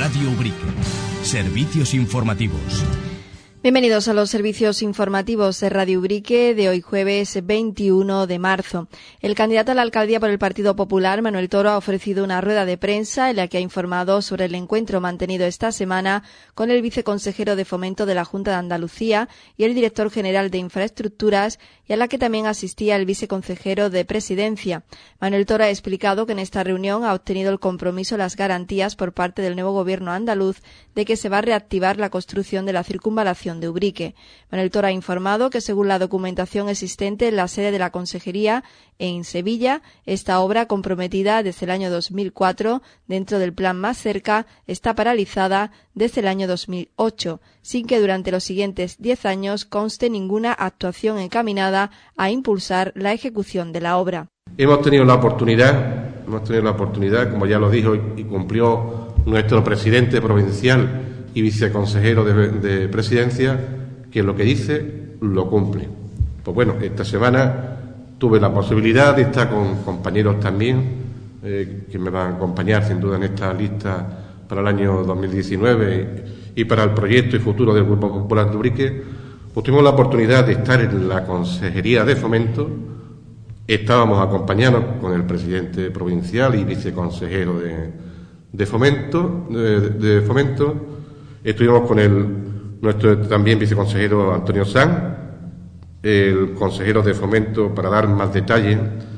Radio Ubrique. Servicios informativos. Bienvenidos a los servicios informativos de Radio Ubrique de hoy jueves 21 de marzo. El candidato a la alcaldía por el Partido Popular, Manuel Toro, ha ofrecido una rueda de prensa en la que ha informado sobre el encuentro mantenido esta semana con el viceconsejero de Fomento de la Junta de Andalucía y el director general de Infraestructuras, y a la que también asistía el viceconsejero de Presidencia. Manuel Toro ha explicado que en esta reunión ha obtenido el compromiso, las garantías por parte del nuevo gobierno andaluz de que se va a reactivar la construcción de la circunvalación de Ubrique. Manuel Toro ha informado que, según la documentación existente en la sede de la Consejería en Sevilla, esta obra, comprometida desde el año 2004 dentro del plan Más Cerca, está paralizada desde el año 2008, sin que durante los siguientes 10 años conste ninguna actuación encaminada a impulsar la ejecución de la obra. Hemos tenido la oportunidad, como ya lo dijo y cumplió nuestro presidente provincial y viceconsejero de Presidencia, que lo que dice lo cumple. Pues bueno, esta semana tuve la posibilidad de estar con compañeros también que me van a acompañar sin duda en esta lista para el año 2019 y para el proyecto y futuro del Grupo Popular de Ubrique. Pues tuvimos la oportunidad de estar en la Consejería de Fomento. Estábamos acompañados con el presidente provincial y viceconsejero de Fomento. Estuvimos con nuestro también viceconsejero Antonio Sanz, el consejero de Fomento, para dar más detalles,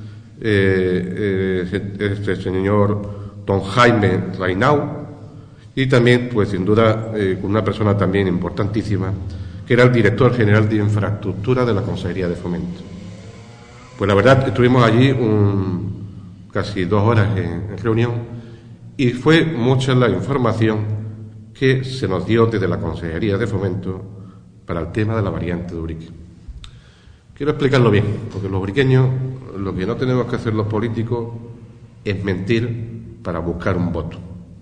este señor don Jaime Reinau, y también, pues sin duda, con una persona también importantísima, que era el director general de Infraestructura de la Consejería de Fomento. Pues la verdad, estuvimos allí casi 2 horas en reunión, y fue mucha la información que se nos dio desde la Consejería de Fomento para el tema de la variante de Ubrique. Quiero explicarlo bien, porque los ubriqueños, lo que no tenemos que hacer los políticos es mentir para buscar un voto.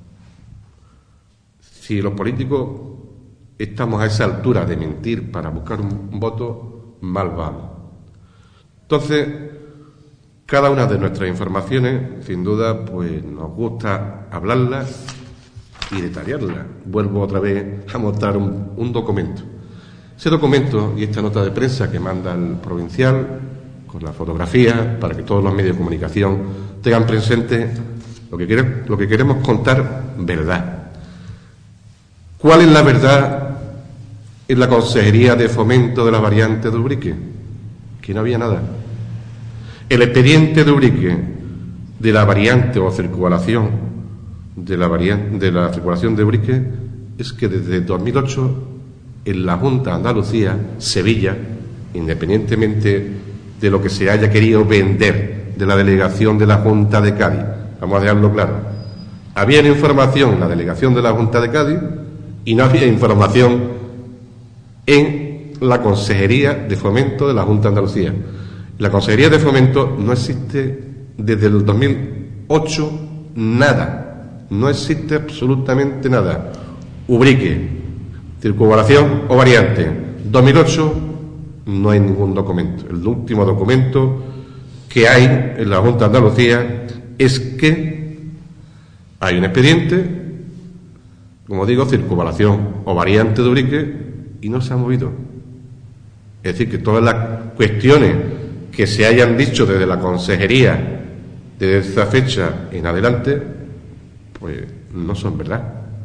Si los políticos estamos a esa altura de mentir para buscar un voto, mal vamos. Entonces, cada una de nuestras informaciones, sin duda, pues nos gusta hablarlas y detallarla. Vuelvo otra vez a mostrar un documento. Ese documento y esta nota de prensa que manda el provincial, con la fotografía, para que todos los medios de comunicación tengan presente lo que queremos contar, verdad. ¿Cuál es la verdad en la Consejería de Fomento de la variante de Ubrique? Que no había nada. El expediente de Ubrique de la variante o circunvalación de la circulación de Ubrique es que desde 2008 en la Junta de Andalucía, Sevilla, independientemente de lo que se haya querido vender de la delegación de la Junta de Cádiz, vamos a dejarlo claro, había información en la delegación de la Junta de Cádiz y no había información en la Consejería de Fomento de la Junta de Andalucía. La Consejería de Fomento no existe desde el 2008 nada. No existe absolutamente nada. Ubrique, circunvalación o variante. 2008 no hay ningún documento. El último documento que hay en la Junta de Andalucía es que hay un expediente, como digo, circunvalación o variante de Ubrique, y no se ha movido. Es decir, que todas las cuestiones que se hayan dicho desde la consejería desde esa fecha en adelante, pues no son verdad.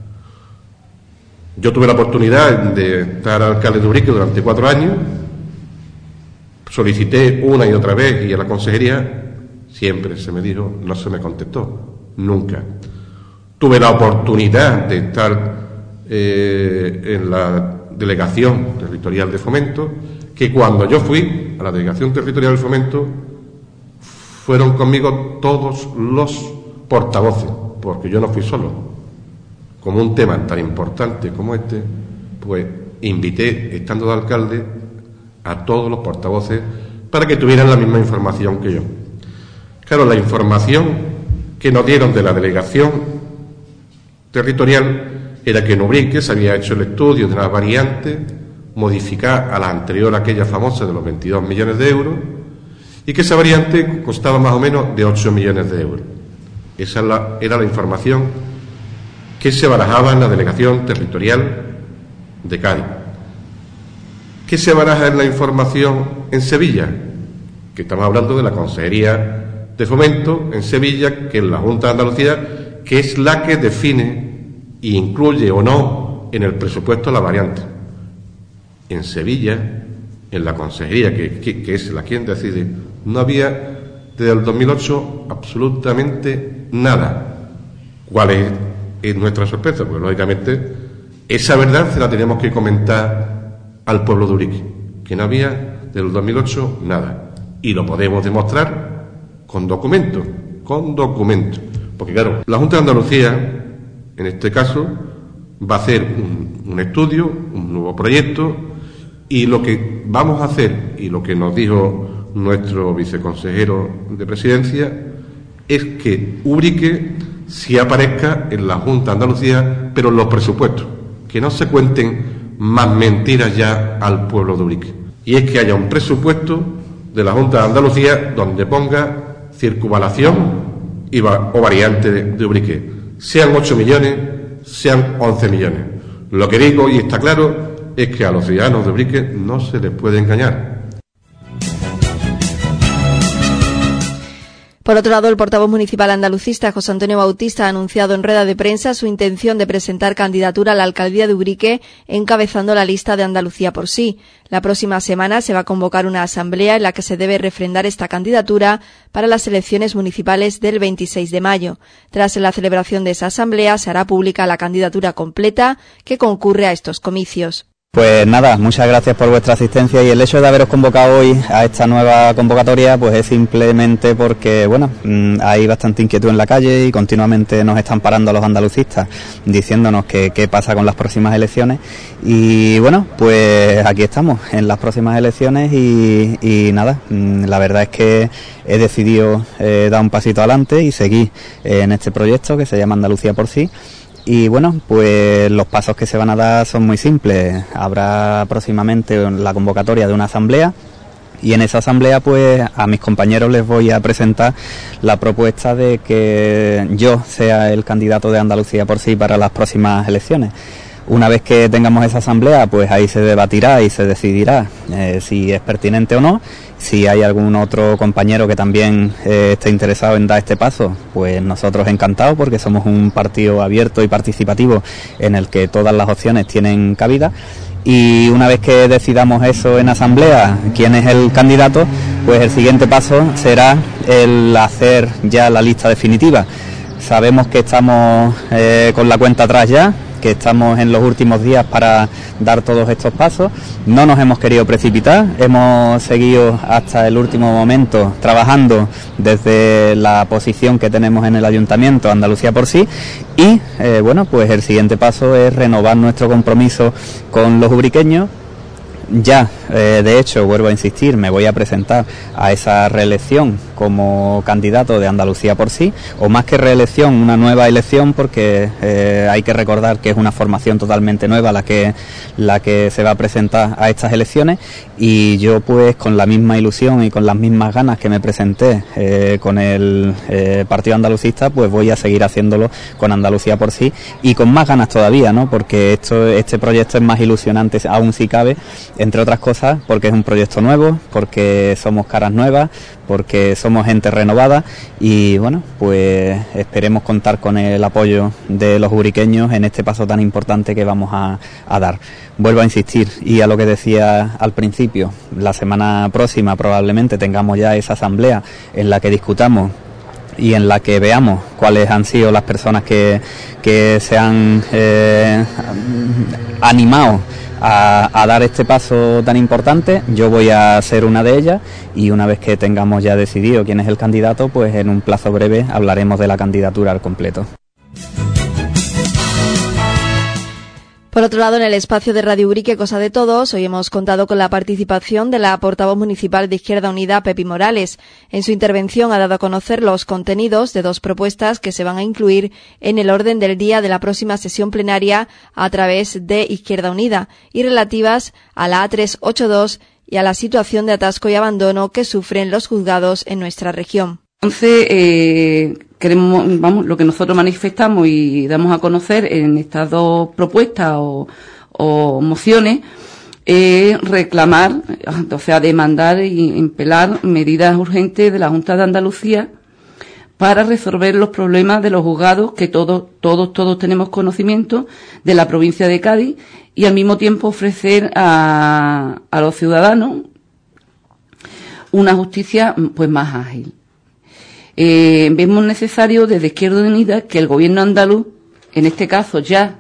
Yo tuve la oportunidad de estar alcalde de Ubrique durante 4 años, solicité una y otra vez y a la consejería siempre se me dijo, no se me contestó, nunca. Tuve la oportunidad de estar en la delegación territorial de Fomento, que cuando yo fui a la delegación territorial de Fomento fueron conmigo todos los portavoces, porque yo no fui solo. Como un tema tan importante como este, pues invité, estando de alcalde, a todos los portavoces para que tuvieran la misma información que yo. Claro, la información que nos dieron de la delegación territorial era que en Ubrique se había hecho el estudio de una variante modificar a la anterior, aquella famosa de los 22 millones de euros, y que esa variante costaba más o menos de 8 millones de euros. Esa era la información que se barajaba en la delegación territorial de Cádiz. ¿Qué se baraja en la información en Sevilla? Que estamos hablando de la Consejería de Fomento en Sevilla, que es la Junta de Andalucía, que es la que define y incluye o no en el presupuesto la variante. En Sevilla, en la Consejería, que es la quien decide, no había desde el 2008 absolutamente nada. ¿Cuál es nuestra sorpresa? Pues lógicamente esa verdad se la tenemos que comentar al pueblo de Ubrique, que no había desde el 2008 nada. Y lo podemos demostrar con documentos, porque claro, la Junta de Andalucía, en este caso, va a hacer un estudio, un nuevo proyecto, y lo que vamos a hacer, y lo que nos dijo nuestro viceconsejero de Presidencia, es que Ubrique sí aparezca en la Junta de Andalucía, pero en los presupuestos, que no se cuenten más mentiras ya al pueblo de Ubrique. Y es que haya un presupuesto de la Junta de Andalucía donde ponga circunvalación o variante de Ubrique, sean 8 millones, sean 11 millones. Lo que digo, y está claro, es que a los ciudadanos de Ubrique no se les puede engañar. Por otro lado, el portavoz municipal andalucista José Antonio Bautista ha anunciado en rueda de prensa su intención de presentar candidatura a la alcaldía de Ubrique, encabezando la lista de Andalucía por sí. La próxima semana se va a convocar una asamblea en la que se debe refrendar esta candidatura para las elecciones municipales del 26 de mayo. Tras la celebración de esa asamblea, se hará pública la candidatura completa que concurre a estos comicios. Pues nada, muchas gracias por vuestra asistencia, y el hecho de haberos convocado hoy a esta nueva convocatoria pues es simplemente porque, bueno, hay bastante inquietud en la calle y continuamente nos están parando los andalucistas diciéndonos qué pasa con las próximas elecciones, y bueno, pues aquí estamos en las próximas elecciones y nada, la verdad es que he decidido dar un pasito adelante y seguir en este proyecto que se llama Andalucía por sí. Y bueno, pues los pasos que se van a dar son muy simples. Habrá próximamente la convocatoria de una asamblea, y en esa asamblea pues a mis compañeros les voy a presentar la propuesta de que yo sea el candidato de Andalucía por sí para las próximas elecciones. Una vez que tengamos esa asamblea, pues ahí se debatirá y se decidirá si es pertinente o no. Si hay algún otro compañero que también esté interesado en dar este paso, pues nosotros encantados, porque somos un partido abierto y participativo en el que todas las opciones tienen cabida. Y una vez que decidamos eso en asamblea, quién es el candidato, pues el siguiente paso será el hacer ya la lista definitiva. Sabemos que estamos con la cuenta atrás ya, que estamos en los últimos días para dar todos estos pasos. No nos hemos querido precipitar, hemos seguido hasta el último momento trabajando desde la posición que tenemos en el Ayuntamiento Andalucía por sí, y bueno, pues el siguiente paso es renovar nuestro compromiso con los ubriqueños. Ya, de hecho, vuelvo a insistir, me voy a presentar a esa reelección como candidato de Andalucía por sí, o más que reelección, una nueva elección, porque hay que recordar que es una formación totalmente nueva la que se va a presentar a estas elecciones, y yo pues con la misma ilusión y con las mismas ganas que me presenté con el Partido Andalucista, pues voy a seguir haciéndolo con Andalucía por sí, y con más ganas todavía, ¿no? Porque este proyecto es más ilusionante aún si cabe, entre otras cosas porque es un proyecto nuevo, porque somos caras nuevas, porque somos gente renovada, y bueno, pues esperemos contar con el apoyo de los ubriqueños en este paso tan importante que vamos a dar. Vuelvo a insistir, y a lo que decía al principio, la semana próxima probablemente tengamos ya esa asamblea en la que discutamos y en la que veamos cuáles han sido las personas que se han animado a dar este paso tan importante. Yo voy a ser una de ellas, y una vez que tengamos ya decidido quién es el candidato, pues en un plazo breve hablaremos de la candidatura al completo. Por otro lado, en el espacio de Radio Ubrique Cosa de Todos, hoy hemos contado con la participación de la portavoz municipal de Izquierda Unida, Pepi Morales. En su intervención ha dado a conocer los contenidos de dos propuestas que se van a incluir en el orden del día de la próxima sesión plenaria a través de Izquierda Unida, y relativas a la A382 y a la situación de atasco y abandono que sufren los juzgados en nuestra región. Entonces, lo que nosotros manifestamos y damos a conocer en estas dos propuestas o mociones, es reclamar, o sea, demandar y impelar medidas urgentes de la Junta de Andalucía para resolver los problemas de los juzgados que todos tenemos conocimiento de la provincia de Cádiz, y al mismo tiempo ofrecer a los ciudadanos una justicia pues más ágil. Vemos necesario desde Izquierda Unida que el gobierno andaluz, en este caso ya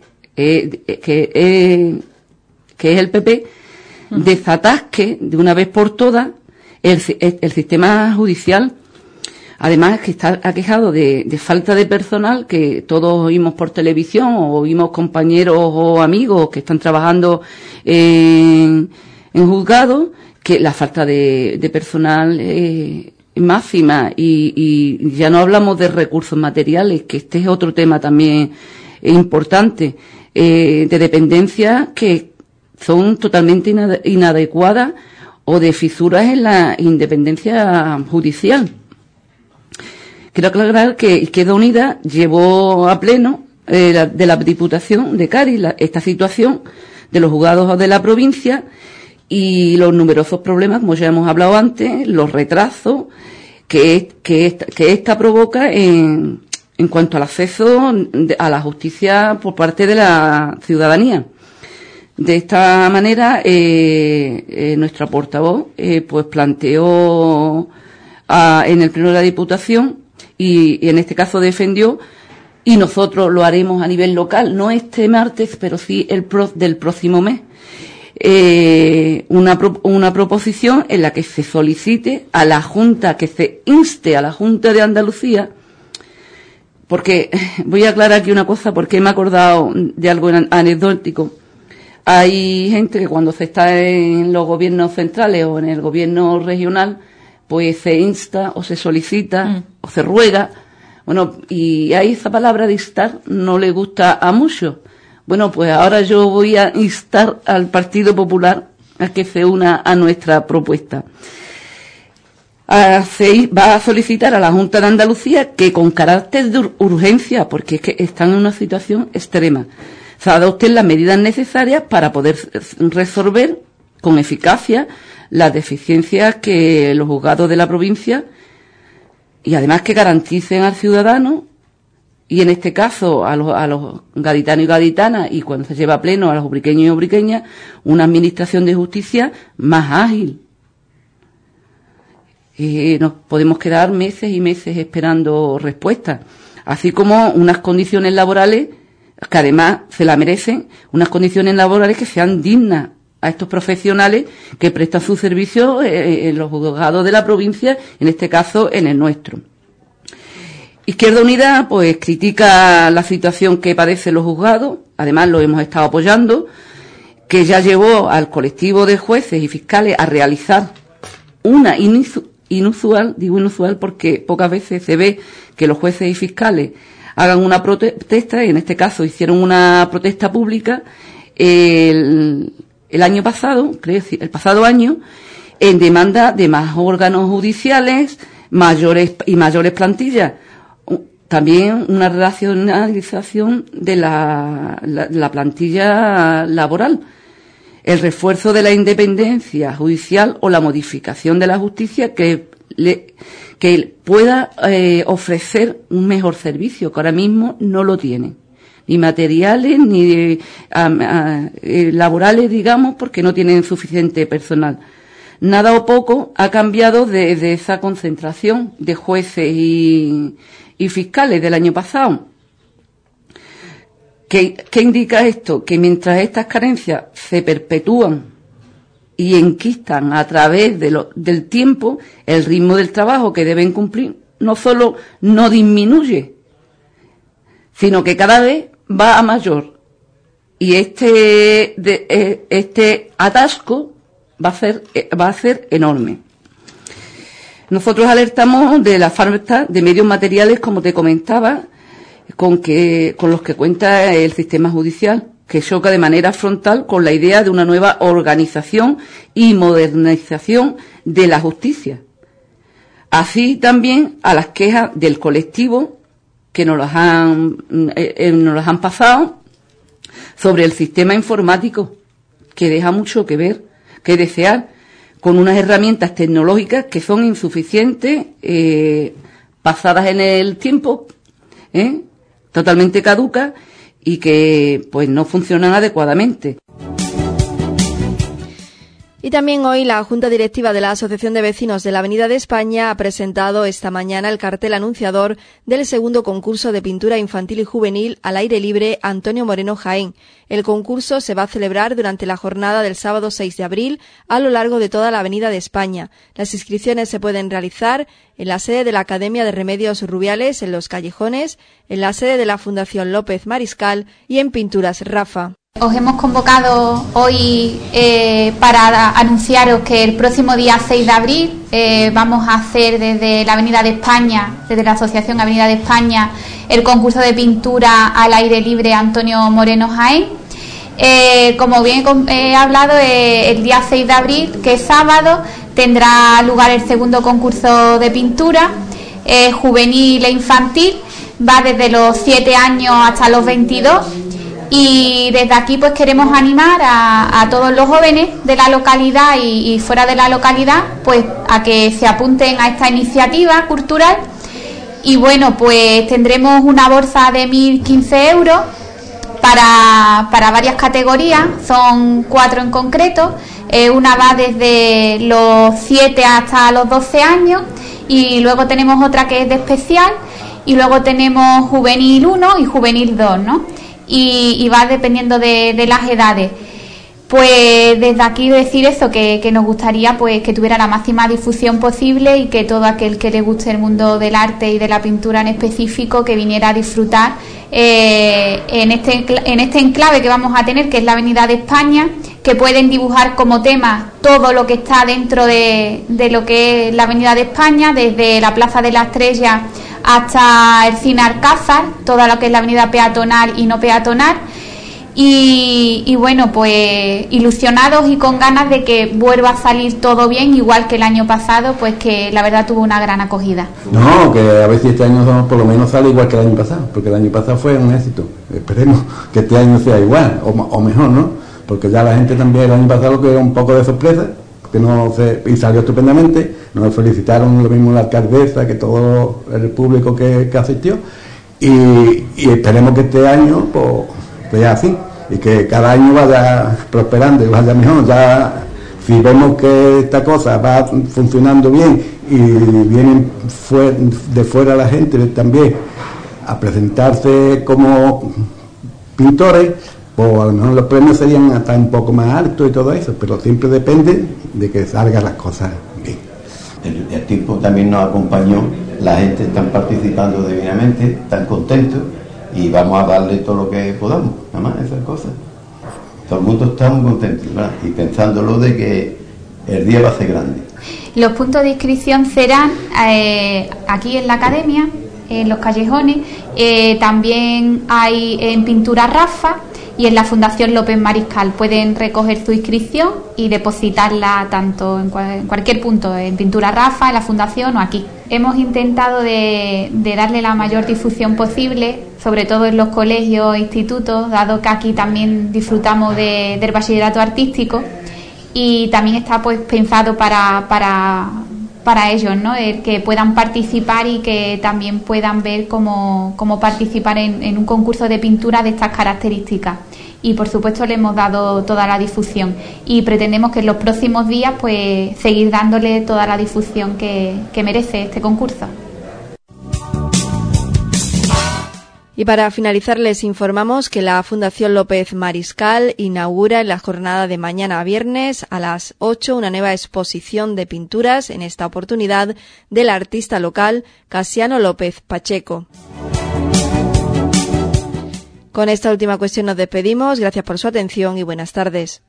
que es el PP, desatasque de una vez por todas el sistema judicial. Además, que está aquejado de falta de personal, que todos oímos por televisión o oímos compañeros o amigos que están trabajando en juzgados, que la falta de personal es máxima, y ya no hablamos de recursos materiales, que este es otro tema también importante, de dependencias que son totalmente inadecuadas o de fisuras en la independencia judicial. Quiero aclarar que Izquierda Unida llevó a pleno de la Diputación de Cádiz esta situación de los juzgados de la provincia y los numerosos problemas, como ya hemos hablado antes, los retrasos que esta provoca en cuanto al acceso a la justicia por parte de la ciudadanía. De esta manera, nuestra portavoz pues planteó en el pleno de la Diputación, y en este caso defendió, y nosotros lo haremos a nivel local, no este martes, pero sí del próximo mes, una proposición en la que se solicite a la Junta, que se inste a la Junta de Andalucía, porque voy a aclarar aquí una cosa, porque me he acordado de algo anecdótico. Hay gente que cuando se está en los gobiernos centrales o en el gobierno regional, pues se insta o se solicita o se ruega. Bueno, y ahí esa palabra de instar no le gusta a muchos. Bueno, pues ahora yo voy a instar al Partido Popular a que se una a nuestra propuesta. Va a solicitar a la Junta de Andalucía que, con carácter de urgencia, porque es que están en una situación extrema, se adopten las medidas necesarias para poder resolver con eficacia las deficiencias que los juzgados de la provincia, y además que garanticen al ciudadano, y en este caso a los gaditanos y gaditanas, y cuando se lleva a pleno a los ubriqueños y ubriqueñas, una administración de justicia más ágil. Nos podemos quedar meses y meses esperando respuestas, así como unas condiciones laborales que además se la merecen, unas condiciones laborales que sean dignas a estos profesionales que prestan su servicio en los juzgados de la provincia, en este caso en el nuestro. Izquierda Unida pues critica la situación que padecen los juzgados, además lo hemos estado apoyando, que ya llevó al colectivo de jueces y fiscales a realizar una inusual, digo inusual porque pocas veces se ve que los jueces y fiscales hagan una protesta, y en este caso hicieron una protesta pública el año pasado, creo, el pasado año, en demanda de más órganos judiciales, mayores plantillas. También una racionalización de la plantilla laboral, el refuerzo de la independencia judicial o la modificación de la justicia que pueda ofrecer un mejor servicio, que ahora mismo no lo tiene. Ni materiales, ni laborales, digamos, porque no tienen suficiente personal. Nada o poco ha cambiado de esa concentración de jueces y fiscales del año pasado. ¿Qué indica esto? Que mientras estas carencias se perpetúan y enquistan a través del tiempo, el ritmo del trabajo que deben cumplir no solo no disminuye, sino que cada vez va a mayor. Y este atasco va a ser enorme. Nosotros alertamos de la falta de medios materiales, como te comentaba, con los que cuenta el sistema judicial, que choca de manera frontal con la idea de una nueva organización y modernización de la justicia. Así también a las quejas del colectivo que nos las han pasado sobre el sistema informático, que deja mucho que ver, que desear, con unas herramientas tecnológicas que son insuficientes, pasadas en el tiempo, totalmente caducas y que pues no funcionan adecuadamente. Y también hoy la Junta Directiva de la Asociación de Vecinos de la Avenida de España ha presentado esta mañana el cartel anunciador del segundo concurso de pintura infantil y juvenil al aire libre Antonio Moreno Jaén. El concurso se va a celebrar durante la jornada del sábado 6 de abril a lo largo de toda la Avenida de España. Las inscripciones se pueden realizar en la sede de la Academia de Remedios Rubiales en Los Callejones, en la sede de la Fundación López Mariscal y en Pinturas Rafa. Os hemos convocado hoy para anunciaros que el próximo día 6 de abril vamos a hacer desde la Avenida de España, desde la Asociación Avenida de España, el concurso de pintura al aire libre Antonio Moreno Jaén. Como bien he hablado, el día 6 de abril, que es sábado, tendrá lugar el segundo concurso de pintura juvenil e infantil. Va desde los 7 años hasta los 22. Y desde aquí pues queremos animar a todos los jóvenes de la localidad y fuera de la localidad pues a que se apunten a esta iniciativa cultural. Y bueno, pues tendremos una bolsa de 1.015 euros para varias categorías, son 4 en concreto. Una va desde los 7 hasta los 12 años y luego tenemos otra que es de especial y luego tenemos juvenil 1 y juvenil 2, ¿no? Y va dependiendo de las edades. Pues desde aquí decir eso, que nos gustaría pues que tuviera la máxima difusión posible y que todo aquel que le guste el mundo del arte y de la pintura en específico que viniera a disfrutar en este enclave que vamos a tener, que es la Avenida de España, que pueden dibujar como tema todo lo que está dentro de lo que es la Avenida de España, desde la Plaza de la Estrella hasta el Cine Alcázar, toda lo que es la avenida peatonal y no peatonal. Y bueno, pues ilusionados y con ganas de que vuelva a salir todo bien, igual que el año pasado, pues que la verdad tuvo una gran acogida. No, que a ver si este año por lo menos sale igual que el año pasado, porque el año pasado fue un éxito. Esperemos que este año sea igual, o mejor, ¿no? Porque ya la gente también el año pasado lo que era un poco de sorpresa, y salió estupendamente. Nos felicitaron lo mismo la alcaldesa que todo el público que asistió y esperemos que este año pues sea así y que cada año vaya prosperando y vaya mejor. Ya si vemos que esta cosa va funcionando bien y vienen de fuera la gente también a presentarse como pintores, pues a lo mejor los premios serían hasta un poco más altos y todo eso, pero siempre depende de que salgan las cosas bien. El tiempo también nos acompañó, la gente está participando divinamente, están contentos y vamos a darle todo lo que podamos, nada más esas cosas. Todo el mundo está muy contento, ¿verdad? Y pensándolo de que el día va a ser grande. Los puntos de inscripción serán aquí en la academia, en Los Callejones, también hay en Pintura Rafa y en la Fundación López Mariscal. Pueden recoger su inscripción y depositarla tanto en cualquier punto, en Pintura Rafa, en la Fundación o aquí. Hemos intentado de darle la mayor difusión posible, sobre todo en los colegios e institutos, dado que aquí también disfrutamos del bachillerato artístico y también está pues pensado para ellos, ¿no? El que puedan participar y que también puedan ver cómo participar en un concurso de pintura de estas características. Y por supuesto le hemos dado toda la difusión y pretendemos que en los próximos días pues seguir dándole toda la difusión que merece este concurso. Y para finalizar les informamos que la Fundación López Mariscal inaugura en la jornada de mañana a viernes a las 8 una nueva exposición de pinturas, en esta oportunidad del artista local Casiano López Pacheco. Con esta última cuestión nos despedimos. Gracias por su atención y buenas tardes.